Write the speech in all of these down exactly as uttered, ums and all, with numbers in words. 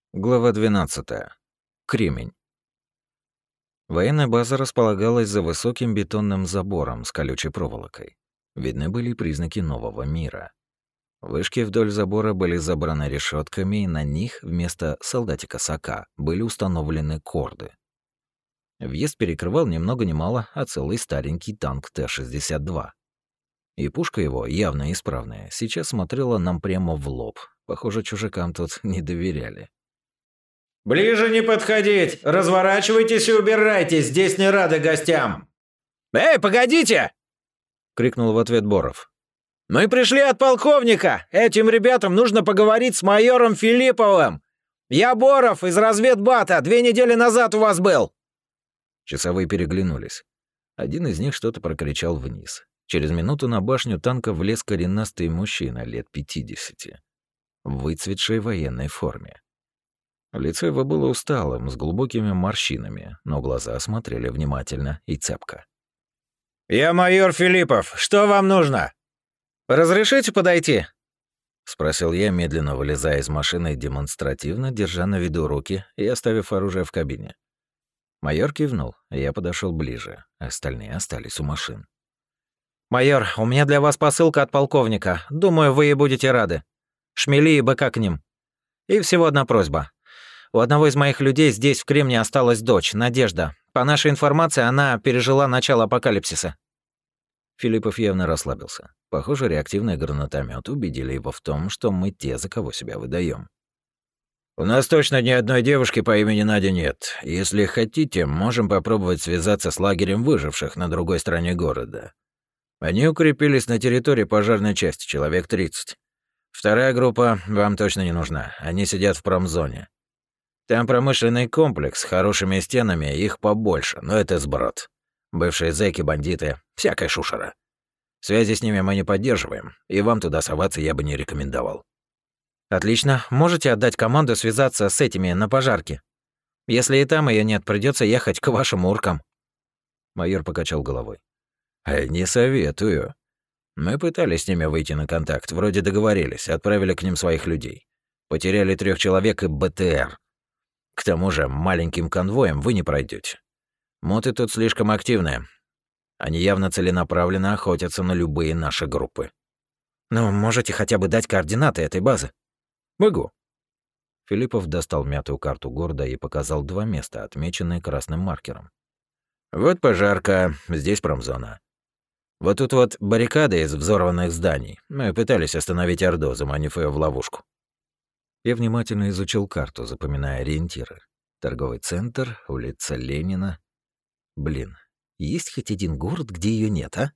Глава двенадцатая. Кремень. Военная база располагалась за высоким бетонным забором с колючей проволокой. Видны были признаки нового мира. Вышки вдоль забора были забраны решетками, и на них вместо солдатика-сока были установлены корды. Въезд перекрывал ни много ни мало, а целый старенький танк Т шестьдесят два. И пушка его, явно исправная, сейчас смотрела нам прямо в лоб. Похоже, чужакам тут не доверяли. «Ближе не подходить! Разворачивайтесь и убирайтесь! Здесь не рады гостям!» «Эй, погодите!» — крикнул в ответ Боров. «Мы пришли от полковника! Этим ребятам нужно поговорить с майором Филипповым! Я Боров из разведбата, две недели назад у вас был!» Часовые переглянулись. Один из них что-то прокричал вниз. Через минуту на башню танка влез коренастый мужчина лет пятидесяти в выцветшей военной форме. Лицо его было усталым, с глубокими морщинами, но глаза смотрели внимательно и цепко. «Я майор Филиппов. Что вам нужно?» «Разрешите подойти?» — спросил я, медленно вылезая из машины, демонстративно держа на виду руки и оставив оружие в кабине. Майор кивнул, и я подошел ближе, остальные остались у машин. «Майор, у меня для вас посылка от полковника. Думаю, вы и будете рады. Шмели и быка к ним. И всего одна просьба. У одного из моих людей здесь, в Кремне, осталась дочь, Надежда. По нашей информации, она пережила начало апокалипсиса». Филиппов явно расслабился. Похоже, реактивный гранатомет убедили его в том, что мы те, за кого себя выдаем. «У нас точно ни одной девушки по имени Надя нет. Если хотите, можем попробовать связаться с лагерем выживших на другой стороне города. Они укрепились на территории пожарной части, человек тридцать. Вторая группа вам точно не нужна, они сидят в промзоне. Там промышленный комплекс с хорошими стенами, их побольше, но это сброд. Бывшие зэки, бандиты, всякая шушера. Связи с ними мы не поддерживаем, и вам туда соваться я бы не рекомендовал». «Отлично. Можете отдать команду связаться с этими на пожарке? Если и там ее нет, придется ехать к вашим уркам». Майор покачал головой. «Не советую. Мы пытались с ними выйти на контакт, вроде договорились, отправили к ним своих людей. Потеряли трех человек и БТР. К тому же маленьким конвоем вы не пройдете. Моты тут слишком активные. Они явно целенаправленно охотятся на любые наши группы». «Ну, можете хотя бы дать координаты этой базы?» «Могу». Филиппов достал мятую карту города и показал два места, отмеченные красным маркером. «Вот пожарка, здесь промзона. Вот тут вот баррикады из взорванных зданий. Мы пытались остановить Орду, заманив ее в ловушку». Я внимательно изучил карту, запоминая ориентиры. Торговый центр, улица Ленина. Блин, есть хоть один город, где ее нет, а?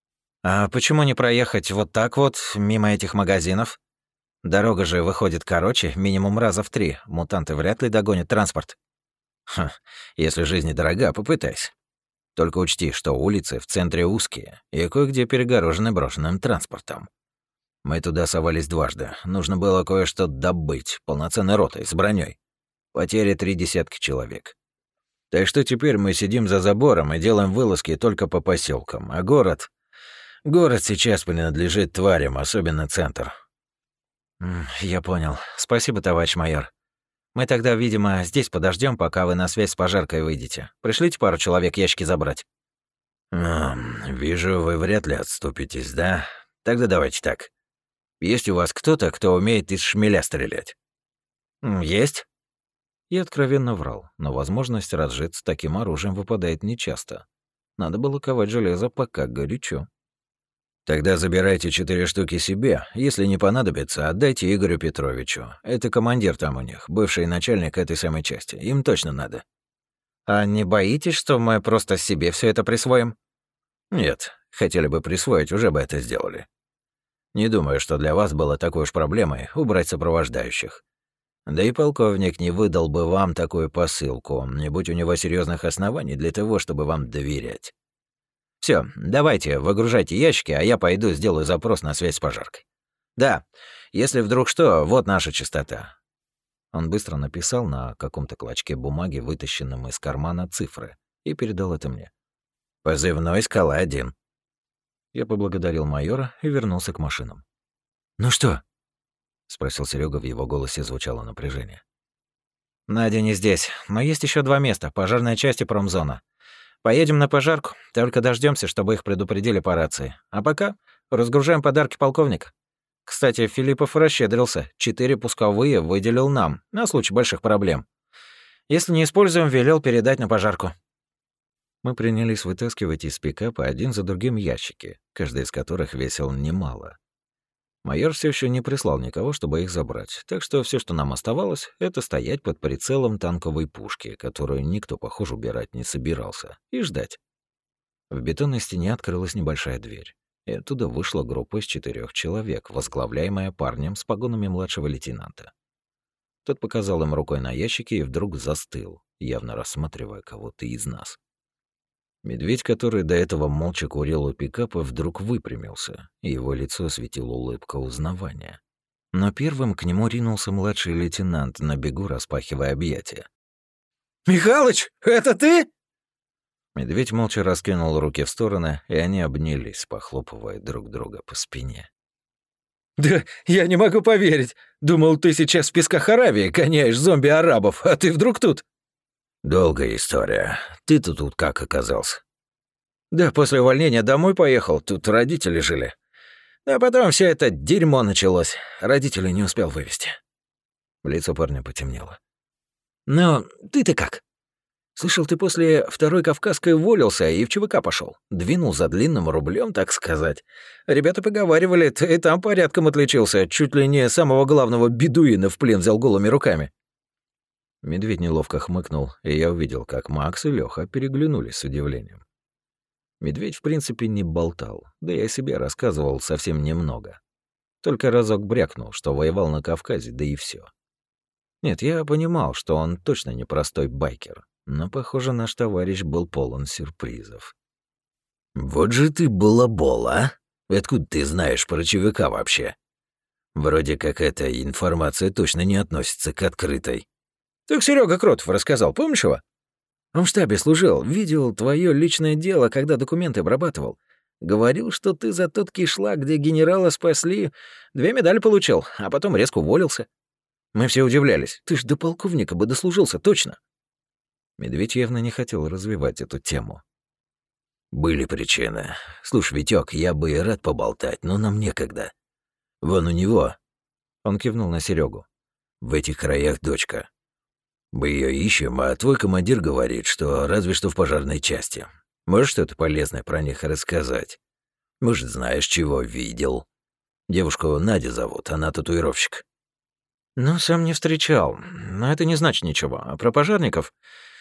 «А почему не проехать вот так вот, мимо этих магазинов? Дорога же выходит короче, минимум раза в три. Мутанты вряд ли догонят транспорт». Ха, если жизнь дорога, попытайся. Только учти, что улицы в центре узкие и кое-где перегорожены брошенным транспортом. Мы туда совались дважды. Нужно было кое-что добыть, полноценной ротой, с броней. Потери три десятки человек. Так что теперь мы сидим за забором и делаем вылазки только по поселкам, а город... Город сейчас принадлежит тварям, особенно центр. «Я понял. Спасибо, товарищ майор. Мы тогда, видимо, здесь подождем, пока вы на связь с пожаркой выйдете. Пришлите пару человек ящики забрать». «Вижу, вы вряд ли отступитесь, да? Тогда давайте так. Есть у вас кто-то, кто умеет из шмеля стрелять?» «Есть». Я откровенно врал, но возможность разжиться таким оружием выпадает нечасто. Надо было ковать железо пока горячо. «Тогда забирайте четыре штуки себе. Если не понадобится, отдайте Игорю Петровичу. Это командир там у них, бывший начальник этой самой части. Им точно надо». «А не боитесь, что мы просто себе все это присвоим?» «Нет. Хотели бы присвоить, уже бы это сделали. Не думаю, что для вас было такой уж проблемой убрать сопровождающих. Да и полковник не выдал бы вам такую посылку, не будь у него серьезных оснований для того, чтобы вам доверять. Все, давайте, выгружайте ящики, а я пойду сделаю запрос на связь с пожаркой. Да, если вдруг что, вот наша частота». Он быстро написал на каком-то клочке бумаги, вытащенном из кармана, цифры, и передал это мне. «Позывной «Скала один». Я поблагодарил майора и вернулся к машинам. «Ну что?» — спросил Серега, в его голосе звучало напряжение. Надя не здесь, но есть еще два места, пожарная часть и промзона. Поедем на пожарку, только дождемся, чтобы их предупредили по рации. А пока разгружаем подарки полковника. Кстати, Филиппов расщедрился, четыре пусковые выделил нам, на случай больших проблем. Если не используем, велел передать на пожарку. Мы принялись вытаскивать из пикапа один за другим ящики, каждый из которых весил немало. Майор все еще не прислал никого, чтобы их забрать, так что все, что нам оставалось, это стоять под прицелом танковой пушки, которую никто, похоже, убирать не собирался, и ждать. В бетонной стене открылась небольшая дверь, и оттуда вышла группа из четырех человек, возглавляемая парнем с погонами младшего лейтенанта. Тот показал им рукой на ящики и вдруг застыл, явно рассматривая кого-то из нас. Медведь, который до этого молча курил у пикапа, вдруг выпрямился, и его лицо осветила улыбка узнавания. Но первым к нему ринулся младший лейтенант, на бегу распахивая объятия. «Михалыч, это ты?» Медведь молча раскинул руки в стороны, и они обнялись, похлопывая друг друга по спине. «Да я не могу поверить. Думал, ты сейчас в песках Аравии гоняешь зомби-арабов, а ты вдруг тут?» «Долгая история. Ты-то тут как оказался?» «Да после увольнения домой поехал, тут родители жили. А потом все это дерьмо началось. Родителей не успел вывести». Лицо парня потемнело. «Ну, ты-то как? Слышал, ты после Второй Кавказской уволился и в ЧВК пошел. Двинул за длинным рублем, так сказать. Ребята поговаривали, ты там порядком отличился, чуть ли не самого главного бедуина в плен взял голыми руками». Медведь неловко хмыкнул, и я увидел, как Макс и Лёха переглянулись с удивлением. Медведь, в принципе, не болтал, да и о себе рассказывал совсем немного. Только разок брякнул, что воевал на Кавказе, да и все. Нет, я понимал, что он точно не простой байкер, но, похоже, наш товарищ был полон сюрпризов. «Вот же ты балабол, а? Откуда ты знаешь про ЧВК вообще? Вроде как эта информация точно не относится к открытой». Так Серега Кротов рассказал, помнишь его? Он в штабе служил, видел твое личное дело, когда документы обрабатывал. Говорил, что ты за тот кишлак, где генерала спасли, две медали получил, а потом резко уволился. Мы все удивлялись. Ты ж до полковника бы дослужился, точно. Медведь явно не хотел развивать эту тему. «Были причины. Слушай, Витёк, я бы и рад поболтать, но нам некогда. Вон у него...» Он кивнул на Серегу. «В этих краях дочка. Мы ее ищем, а твой командир говорит, что разве что в пожарной части. Можешь что-то полезное про них рассказать? Может, знаешь, чего видел? Девушку Надя зовут, она татуировщик». Ну, сам не встречал, но это не значит ничего. А про пожарников?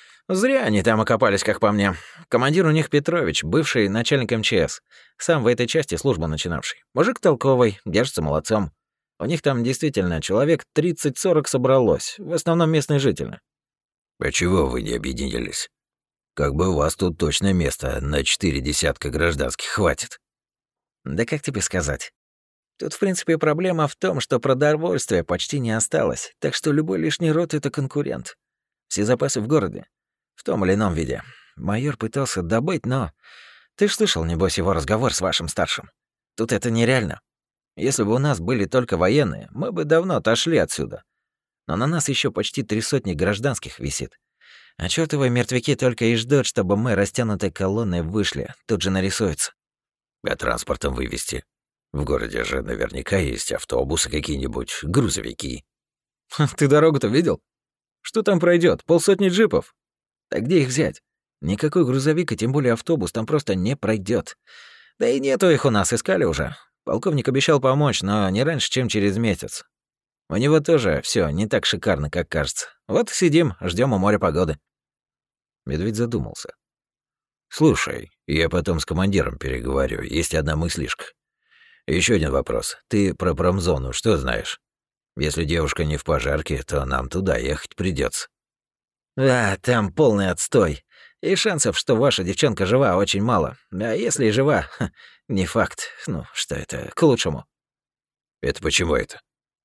Зря они там окопались, как по мне. Командир у них Петрович, бывший начальник эм че эс, сам в этой части службу начинавший. Мужик толковый, держится молодцом. У них там действительно человек тридцать-сорок собралось, в основном местные жители. «А чего вы не объединились? Как бы у вас тут точно места на четыре десятка гражданских хватит». Да как тебе сказать? Тут, в принципе, проблема в том, что продовольствия почти не осталось, так что любой лишний рот — это конкурент. Все запасы в городе. В том или ином виде. Майор пытался добыть, но... Ты ж слышал, небось, его разговор с вашим старшим. Тут это нереально. Если бы у нас были только военные, мы бы давно отошли отсюда. Но на нас еще почти три сотни гражданских висит. А чёртовы мертвяки только и ждут, чтобы мы растянутой колонной вышли. Тут же нарисуется. А транспортом вывести? В городе же наверняка есть автобусы какие-нибудь, грузовики. Ты дорогу-то видел? Что там пройдет? Полсотни джипов. Так где их взять? Никакой грузовик, и тем более автобус, там просто не пройдет. Да и нету их у нас, искали уже. Полковник обещал помочь, но не раньше, чем через месяц. У него тоже все не так шикарно, как кажется. Вот сидим, ждем у моря погоды. Медведь задумался. «Слушай, я потом с командиром переговорю, есть одна мыслишка. Еще один вопрос. Ты про промзону что знаешь? Если девушка не в пожарке, то нам туда ехать придется. А, там полный отстой. И шансов, что ваша девчонка жива, очень мало. А если и жива, ха, не факт. Ну, что это, к лучшему. Это почему это?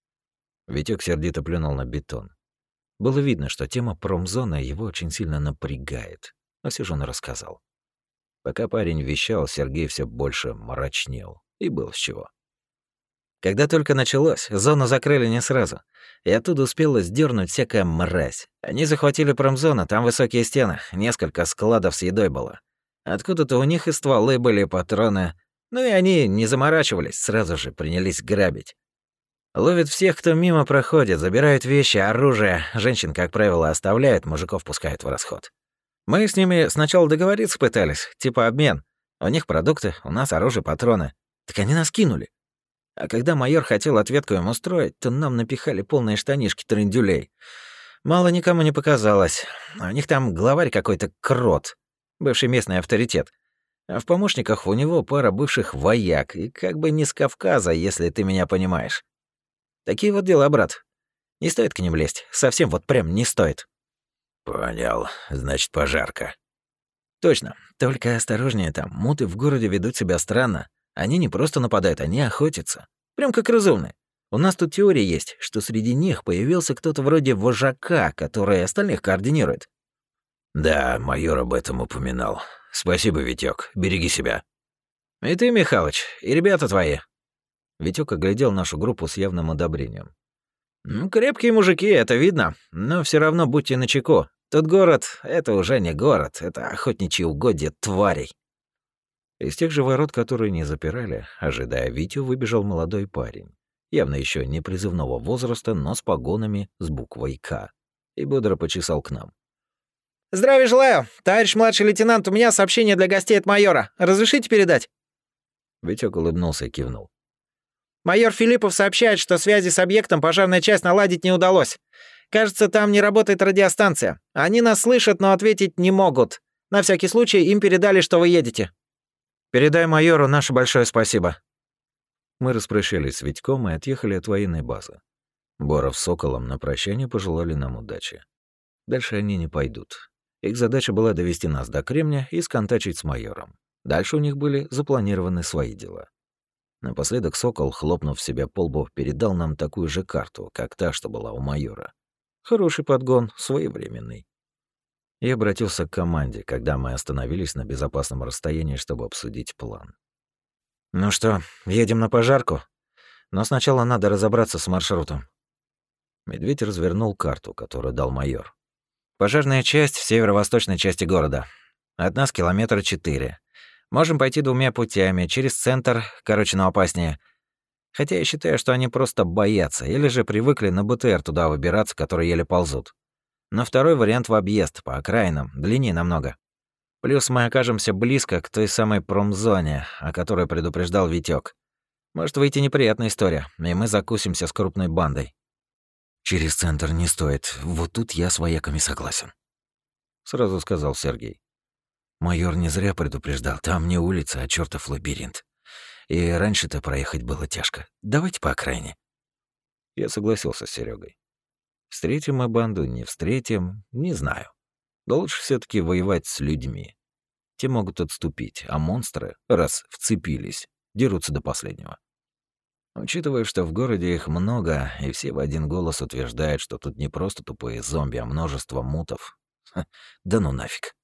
Витёк сердито плюнул на бетон. Было видно, что тема промзоны его очень сильно напрягает. Но все же он рассказал. Пока парень вещал, Сергей все больше мрачнел. И было с чего. Когда только началось, зону закрыли не сразу. И оттуда успела сдернуть всякая мразь. Они захватили промзону, там высокие стены, несколько складов с едой было. Откуда-то у них и стволы были, и патроны. Ну и они не заморачивались, сразу же принялись грабить. Ловят всех, кто мимо проходит, забирают вещи, оружие. Женщин, как правило, оставляют, мужиков пускают в расход. Мы с ними сначала договориться пытались, типа обмен. У них продукты, у нас оружие, патроны. Так они нас кинули. А когда майор хотел ответку им устроить, то нам напихали полные штанишки трындюлей. Мало никому не показалось. У них там главарь какой-то крот, бывший местный авторитет. А в помощниках у него пара бывших вояк, и как бы не с Кавказа, если ты меня понимаешь. Такие вот дела, брат. Не стоит к ним лезть. Совсем вот прям не стоит. Понял. Значит, пожарка. Точно. Только осторожнее там. Муты в городе ведут себя странно. Они не просто нападают, они охотятся. Прям как разумные. У нас тут теория есть, что среди них появился кто-то вроде вожака, который остальных координирует. Да, майор об этом упоминал. Спасибо, Витёк. Береги себя. И ты, Михалыч, и ребята твои. Витёк оглядел нашу группу с явным одобрением. Ну, крепкие мужики, это видно, но все равно будьте начеку. Тот город — это уже не город, это охотничьи угодья тварей. Из тех же ворот, которые не запирали, ожидая Витю, выбежал молодой парень, явно еще не призывного возраста, но с погонами с буквой «К», и бодро почесал к нам. «Здравия желаю! Товарищ младший лейтенант, у меня сообщение для гостей от майора. Разрешите передать?» Витёк улыбнулся и кивнул. «Майор Филиппов сообщает, что связи с объектом пожарная часть наладить не удалось. Кажется, там не работает радиостанция. Они нас слышат, но ответить не могут. На всякий случай им передали, что вы едете». «Передай майору наше большое спасибо». Мы распрощались с Витьком и отъехали от военной базы. Боров с Соколом на прощание пожелали нам удачи. Дальше они не пойдут. Их задача была довести нас до Кремня и сконтачить с майором. Дальше у них были запланированы свои дела. Напоследок Сокол, хлопнув себя по лбу, передал нам такую же карту, как та, что была у майора. Хороший подгон, своевременный. Я обратился к команде, когда мы остановились на безопасном расстоянии, чтобы обсудить план. «Ну что, едем на пожарку? Но сначала надо разобраться с маршрутом». Медведь развернул карту, которую дал майор. «Пожарная часть в северо-восточной части города. От нас километра четыре. Можем пойти двумя путями, через центр, короче, но опаснее. Хотя я считаю, что они просто боятся, или же привыкли на БТР туда выбираться, которые еле ползут. Но второй вариант в объезд, по окраинам, длиннее намного. Плюс мы окажемся близко к той самой промзоне, о которой предупреждал Витёк. Может выйти неприятная история, и мы закусимся с крупной бандой». «Через центр не стоит, вот тут я с вояками согласен», — сразу сказал Сергей. «Майор не зря предупреждал, там не улица, а чёртов лабиринт. И раньше-то проехать было тяжко. Давайте по окраине». Я согласился с Серёгой. Встретим мы банду, не встретим, не знаю. Но лучше все таки воевать с людьми. Те могут отступить, а монстры, раз вцепились, дерутся до последнего. Учитывая, что в городе их много, и все в один голос утверждают, что тут не просто тупые зомби, а множество мутов. Ха, да ну нафиг.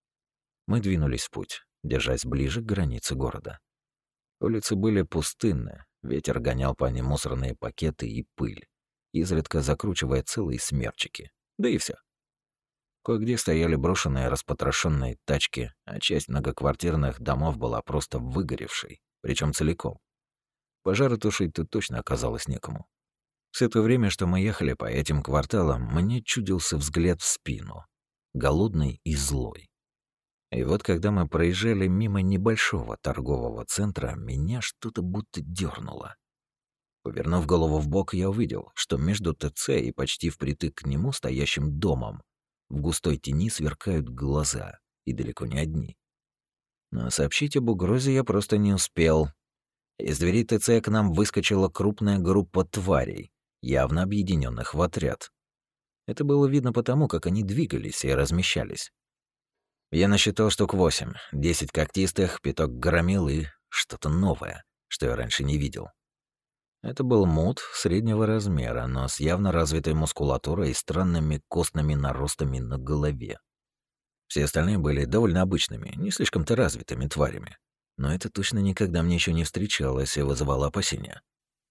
Мы двинулись в путь, держась ближе к границе города. Улицы были пустынны, ветер гонял по ним мусорные пакеты и пыль, изредка закручивая целые смерчики. Да и все. Кое-где стояли брошенные распотрошенные тачки, а часть многоквартирных домов была просто выгоревшей, причем целиком. Пожары тушить тут точно оказалось некому. Все то время, что мы ехали по этим кварталам, мне чудился взгляд в спину, голодный и злой. И вот когда мы проезжали мимо небольшого торгового центра, меня что-то будто дернуло. Повернув голову вбок, я увидел, что между ТЦ и почти впритык к нему стоящим домом в густой тени сверкают глаза, и далеко не одни. Но сообщить об угрозе я просто не успел. Из двери ТЦ к нам выскочила крупная группа тварей, явно объединенных в отряд. Это было видно потому, как они двигались и размещались. Я насчитал штук восемь, десять когтистых, пяток громил и что-то новое, что я раньше не видел. Это был мут среднего размера, но с явно развитой мускулатурой и странными костными наростами на голове. Все остальные были довольно обычными, не слишком-то развитыми тварями. Но это точно никогда мне еще не встречалось и вызывало опасения.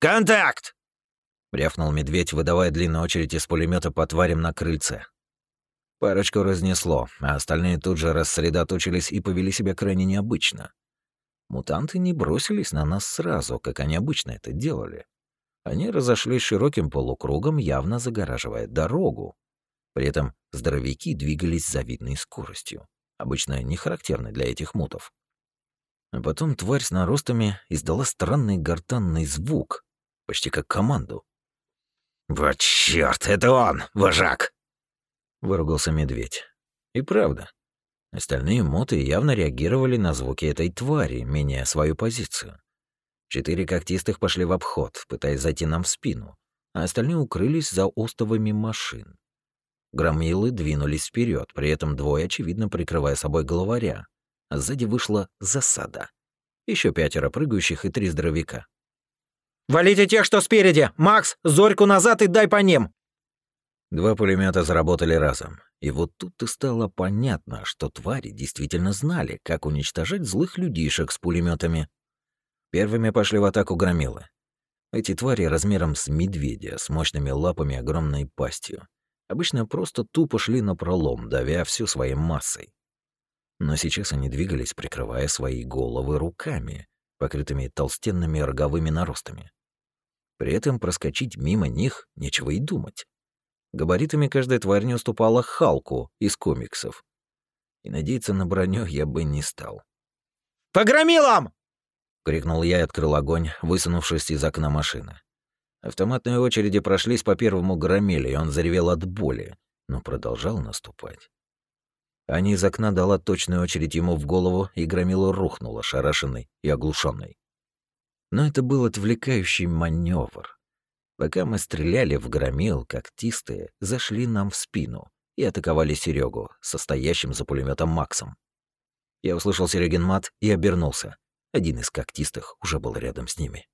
«Контакт!» — рявкнул медведь, выдавая длинную очередь из пулемета по тварям на крыльце. Парочку разнесло, а остальные тут же рассредоточились и повели себя крайне необычно. Мутанты не бросились на нас сразу, как они обычно это делали. Они разошлись широким полукругом, явно загораживая дорогу. При этом здоровяки двигались с завидной скоростью, обычно не характерной для этих мутов. А потом тварь с наростами издала странный гортанный звук, почти как команду. «Вот чёрт, это он, вожак!» — выругался медведь. И правда, остальные муты явно реагировали на звуки этой твари, меняя свою позицию. Четыре когтистых пошли в обход, пытаясь зайти нам в спину, а остальные укрылись за остовами машин. Громилы двинулись вперед, при этом двое, очевидно, прикрывая собой главаря, а сзади вышла засада. Еще пятеро прыгающих и три здоровяка. «Валите тех, что спереди! Макс, Зорьку назад и дай по ним!» Два пулемета заработали разом. И вот тут и стало понятно, что твари действительно знали, как уничтожать злых людишек с пулеметами. Первыми пошли в атаку громилы. Эти твари размером с медведя, с мощными лапами и огромной пастью. Обычно просто тупо шли напролом, давя всю своей массой. Но сейчас они двигались, прикрывая свои головы руками, покрытыми толстенными роговыми наростами. При этом проскочить мимо них нечего и думать. Габаритами каждая тварь не уступала Халку из комиксов. И надеяться на броню я бы не стал. «По громилам!» — крикнул я и открыл огонь, высунувшись из окна машины. Автоматные очереди прошлись по первому громиле, и он заревел от боли, но продолжал наступать. Ани из окна дала точную очередь ему в голову, и громила рухнула, ошарашенной и оглушенной. Но это был отвлекающий маневр. Пока мы стреляли в громил, когтистые зашли нам в спину и атаковали Серегу, состоящим за пулеметом Максом. Я услышал Серегин мат и обернулся. Один из когтистых уже был рядом с ними.